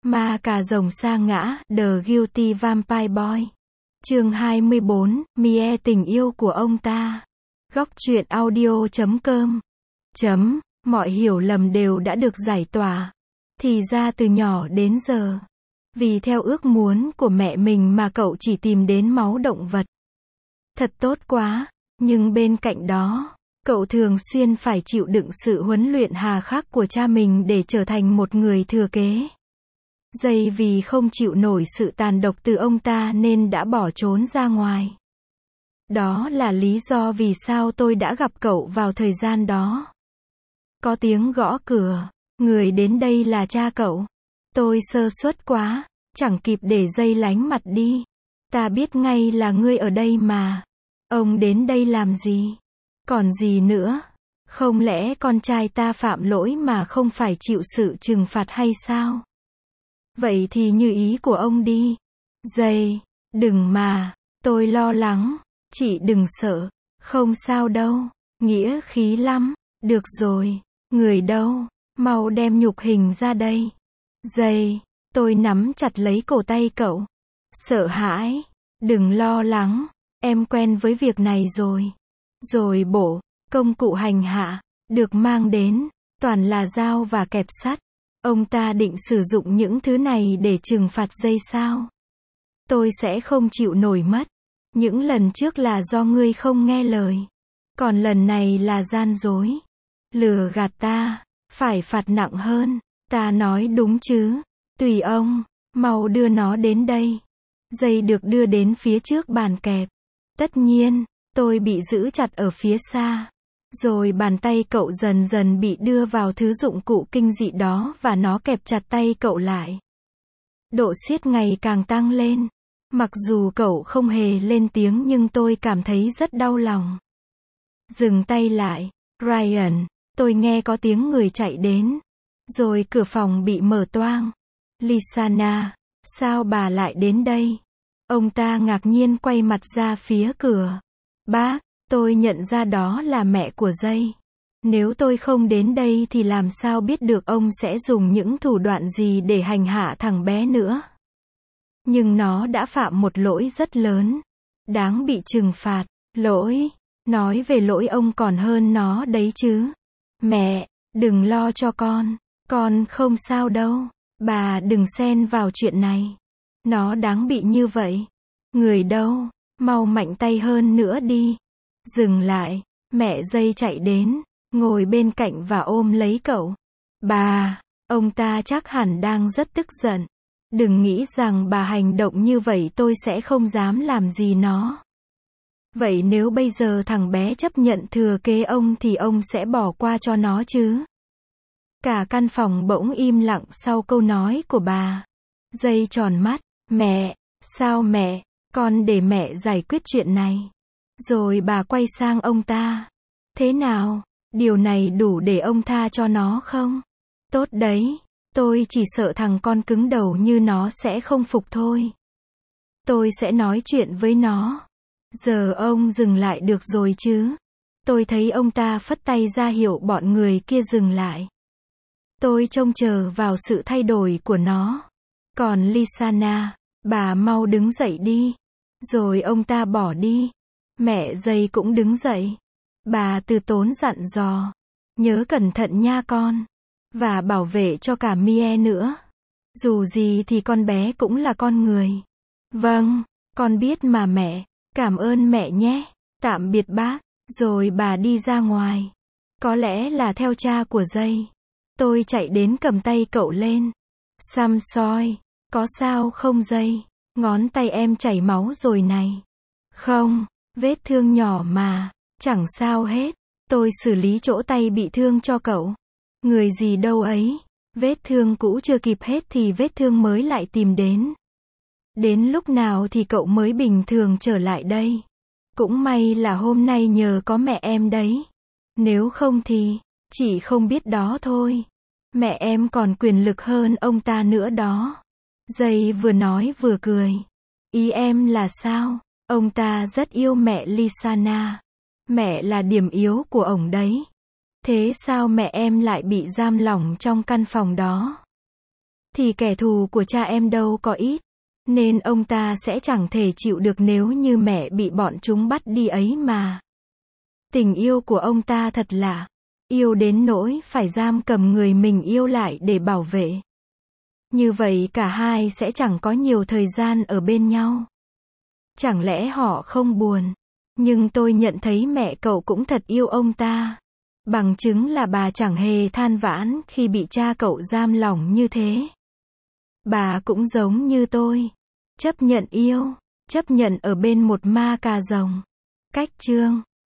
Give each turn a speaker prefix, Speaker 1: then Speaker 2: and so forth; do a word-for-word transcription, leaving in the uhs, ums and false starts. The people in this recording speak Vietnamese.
Speaker 1: Ma cà rồng sa ngã, The Guilty Vampire Boy. Chương hai mươi bốn, Mie tình yêu của ông ta. Góc truyện audio chấm com. Chấm, mọi hiểu lầm đều đã được giải tỏa. Thì ra từ nhỏ đến giờ, vì theo ước muốn của mẹ mình mà cậu chỉ tìm đến máu động vật. Thật tốt quá, nhưng bên cạnh đó, cậu thường xuyên phải chịu đựng sự huấn luyện hà khắc của cha mình để trở thành một người thừa kế. Dây vì không chịu nổi sự tàn độc từ ông ta nên đã bỏ trốn ra ngoài. Đó là lý do vì sao tôi đã gặp cậu vào thời gian đó. Có tiếng gõ cửa, người đến đây là cha cậu. Tôi sơ suất quá, chẳng kịp để Dây lánh mặt đi. Ta biết ngay là ngươi ở đây mà. Ông đến đây làm gì? Còn gì nữa? Không lẽ con trai ta phạm lỗi mà không phải chịu sự trừng phạt hay sao? Vậy thì như ý của ông đi. Dây, đừng mà, tôi lo lắng. Chị đừng sợ, không sao đâu. Nghĩa khí lắm. Được rồi, người đâu? Mau đem nhục hình ra đây. Dây, tôi nắm chặt lấy cổ tay cậu. Sợ hãi, đừng lo lắng, em quen với việc này rồi. Rồi bộ, công cụ hành hạ, được mang đến, toàn là dao và kẹp sắt. Ông ta định sử dụng những thứ này để trừng phạt Dây sao? Tôi sẽ không chịu nổi mất. Những lần trước là do ngươi không nghe lời. Còn lần này là gian dối. Lừa gạt ta, phải phạt nặng hơn. Ta nói đúng chứ? Tùy ông, mau đưa nó đến đây. Dây được đưa đến phía trước bàn kẹp. Tất nhiên, tôi bị giữ chặt ở phía xa. Rồi bàn tay cậu dần dần bị đưa vào thứ dụng cụ kinh dị đó và nó kẹp chặt tay cậu lại. Độ siết ngày càng tăng lên. Mặc dù cậu không hề lên tiếng nhưng tôi cảm thấy rất đau lòng. Dừng tay lại, Ryan, tôi nghe có tiếng người chạy đến. Rồi cửa phòng bị mở toang. Lysana, sao bà lại đến đây? Ông ta ngạc nhiên quay mặt ra phía cửa. Bác, tôi nhận ra đó là mẹ của Dây. Nếu tôi không đến đây thì làm sao biết được ông sẽ dùng những thủ đoạn gì để hành hạ thằng bé nữa. Nhưng nó đã phạm một lỗi rất lớn. Đáng bị trừng phạt. Lỗi. Nói về lỗi ông còn hơn nó đấy chứ. Mẹ, đừng lo cho con. Con không sao đâu. Bà đừng xen vào chuyện này. Nó đáng bị như vậy. Người đâu? Mau mạnh tay hơn nữa đi. Dừng lại. Mẹ Dây chạy đến, ngồi bên cạnh và ôm lấy cậu. Bà, ông ta chắc hẳn đang rất tức giận. Đừng nghĩ rằng bà hành động như vậy tôi sẽ không dám làm gì nó. Vậy nếu bây giờ thằng bé chấp nhận thừa kế ông thì ông sẽ bỏ qua cho nó chứ? Cả căn phòng bỗng im lặng sau câu nói của bà. Dây tròn mắt. Mẹ, sao mẹ, con để mẹ giải quyết chuyện này. Rồi bà quay sang ông ta. Thế nào, điều này đủ để ông tha cho nó không? Tốt đấy, tôi chỉ sợ thằng con cứng đầu như nó sẽ không phục thôi. Tôi sẽ nói chuyện với nó. Giờ ông dừng lại được rồi chứ? Tôi thấy ông ta phất tay ra hiệu bọn người kia dừng lại. Tôi trông chờ vào sự thay đổi của nó. Còn Lysana, bà mau đứng dậy đi. Rồi ông ta bỏ đi. Mẹ Dây cũng đứng dậy. Bà từ tốn dặn dò. Nhớ cẩn thận nha con. Và bảo vệ cho cả Mie nữa. Dù gì thì con bé cũng là con người. Vâng, con biết mà mẹ. Cảm ơn mẹ nhé. Tạm biệt bác. Rồi bà đi ra ngoài. Có lẽ là theo cha của Dây. Tôi chạy đến cầm tay cậu lên. Xăm soi. Có sao không Dây? Ngón tay em chảy máu rồi này. Không, vết thương nhỏ mà. Chẳng sao hết. Tôi xử lý chỗ tay bị thương cho cậu. Người gì đâu ấy. Vết thương cũ chưa kịp hết thì vết thương mới lại tìm đến. Đến lúc nào thì cậu mới bình thường trở lại đây? Cũng may là hôm nay nhờ có mẹ em đấy. Nếu không thì, chỉ không biết đó thôi. Mẹ em còn quyền lực hơn ông ta nữa đó. Dây vừa nói vừa cười. Ý em là sao? Ông ta rất yêu mẹ Lysana. Mẹ là điểm yếu của ổng đấy. Thế sao mẹ em lại bị giam lỏng trong căn phòng đó? thì kẻ thù của cha em đâu có ít. Nên ông ta sẽ chẳng thể chịu được nếu như mẹ bị bọn chúng bắt đi ấy mà. Tình yêu của ông ta thật lạ. Yêu đến nỗi phải giam cầm người mình yêu lại để bảo vệ. Như vậy cả hai sẽ chẳng có nhiều thời gian ở bên nhau. Chẳng lẽ họ không buồn? Nhưng tôi nhận thấy mẹ cậu cũng thật yêu ông ta. Bằng chứng là bà chẳng hề than vãn khi bị cha cậu giam lỏng như thế. Bà cũng giống như tôi. Chấp nhận yêu. Chấp nhận ở bên một ma cà rồng. Cách chương